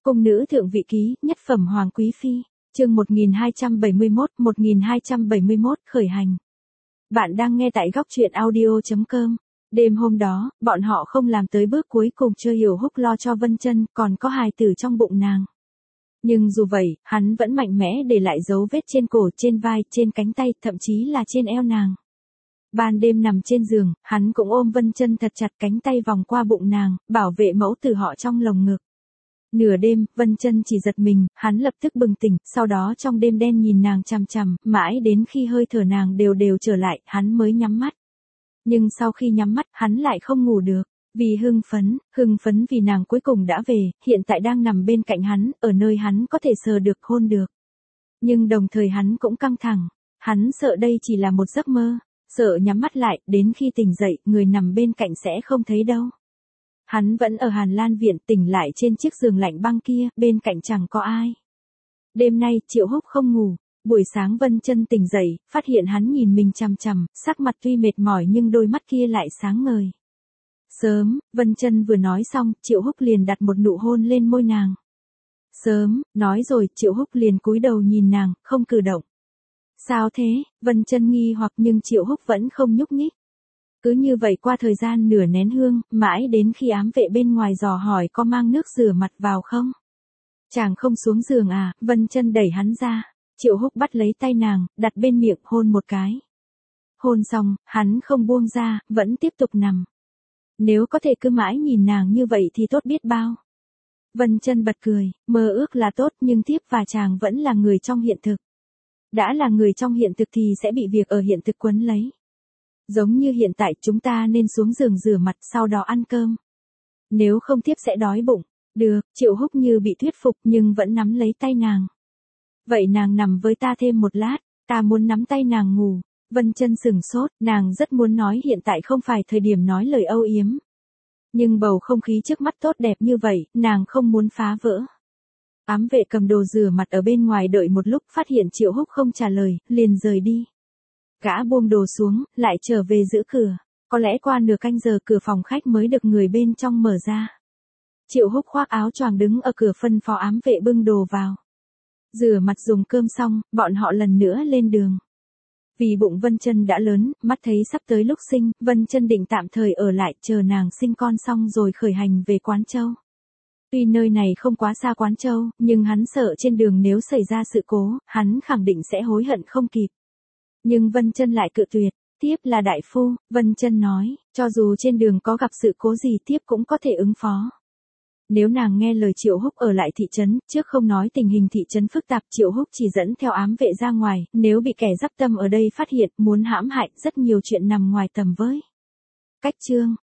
Cung nữ thượng vị ký, nhất phẩm hoàng quý phi, chương 1271 khởi hành. Bạn đang nghe tại góc truyện audio.com. Đêm hôm đó, bọn họ không làm tới bước cuối cùng chưa hiểu Húc lo cho Vân Chân, còn có hài tử trong bụng nàng. Nhưng dù vậy, hắn vẫn mạnh mẽ để lại dấu vết trên cổ, trên vai, trên cánh tay, thậm chí là trên eo nàng. Ban đêm nằm trên giường, hắn cũng ôm Vân Chân thật chặt, cánh tay vòng qua bụng nàng, bảo vệ mẫu tử họ trong lồng ngực. Nửa đêm, Vân Chân chỉ giật mình, hắn lập tức bừng tỉnh, sau đó trong đêm đen nhìn nàng chằm chằm, mãi đến khi hơi thở nàng đều đều trở lại, hắn mới nhắm mắt. Nhưng sau khi nhắm mắt, hắn lại không ngủ được, vì hưng phấn vì nàng cuối cùng đã về, hiện tại đang nằm bên cạnh hắn, ở nơi hắn có thể sờ được, hôn được. Nhưng đồng thời hắn cũng căng thẳng, hắn sợ đây chỉ là một giấc mơ, sợ nhắm mắt lại, đến khi tỉnh dậy, người nằm bên cạnh sẽ không thấy đâu. Hắn vẫn ở Hàn Lan viện, tỉnh lại trên chiếc giường lạnh băng kia, bên cạnh chẳng có ai. Đêm nay, Triệu Húc không ngủ, buổi sáng Vân Chân tỉnh dậy, phát hiện hắn nhìn mình chằm chằm, sắc mặt tuy mệt mỏi nhưng đôi mắt kia lại sáng ngời. Sớm, Vân Chân vừa nói xong, Triệu Húc liền đặt một nụ hôn lên môi nàng. Sớm, nói rồi, Triệu Húc liền cúi đầu nhìn nàng, không cử động. Sao thế? Vân Chân nghi hoặc nhưng Triệu Húc vẫn không nhúc nhích. Cứ như vậy qua thời gian nửa nén hương, mãi đến khi ám vệ bên ngoài dò hỏi có mang nước rửa mặt vào không? Chàng không xuống giường à? Vân Chân đẩy hắn ra. Triệu Húc bắt lấy tay nàng, đặt bên miệng, hôn một cái. Hôn xong, hắn không buông ra, vẫn tiếp tục nằm. Nếu có thể cứ mãi nhìn nàng như vậy thì tốt biết bao. Vân Chân bật cười, mơ ước là tốt nhưng thiếp và chàng vẫn là người trong hiện thực. Đã là người trong hiện thực thì sẽ bị việc ở hiện thực quấn lấy. Giống như hiện tại chúng ta nên xuống giường rửa mặt sau đó ăn cơm. Nếu không thiếp sẽ đói bụng. Được, Triệu Húc như bị thuyết phục nhưng vẫn nắm lấy tay nàng. Vậy nàng nằm với ta thêm một lát, ta muốn nắm tay nàng ngủ. Vân Chân sừng sốt, nàng rất muốn nói hiện tại không phải thời điểm nói lời âu yếm. Nhưng bầu không khí trước mắt tốt đẹp như vậy, nàng không muốn phá vỡ. Ám vệ cầm đồ rửa mặt ở bên ngoài đợi một lúc, phát hiện Triệu Húc không trả lời, liền rời đi. Gã buông đồ xuống, lại trở về giữ cửa. Có lẽ qua nửa canh giờ cửa phòng khách mới được người bên trong mở ra. Triệu Húc khoác áo choàng đứng ở cửa phân phó ám vệ bưng đồ vào. Rửa mặt dùng cơm xong, bọn họ lần nữa lên đường. Vì bụng Vân Chân đã lớn, mắt thấy sắp tới lúc sinh, Vân Chân định tạm thời ở lại chờ nàng sinh con xong rồi khởi hành về Quán Châu. Tuy nơi này không quá xa Quán Châu, nhưng hắn sợ trên đường nếu xảy ra sự cố, hắn khẳng định sẽ hối hận không kịp. Nhưng Vân Chân lại cự tuyệt, tiếp là đại phu, Vân Chân nói, cho dù trên đường có gặp sự cố gì tiếp cũng có thể ứng phó. Nếu nàng nghe lời Triệu Húc ở lại thị trấn, trước không nói tình hình thị trấn phức tạp, Triệu Húc chỉ dẫn theo ám vệ ra ngoài, nếu bị kẻ dắp tâm ở đây phát hiện, muốn hãm hại, rất nhiều chuyện nằm ngoài tầm với. Cách chương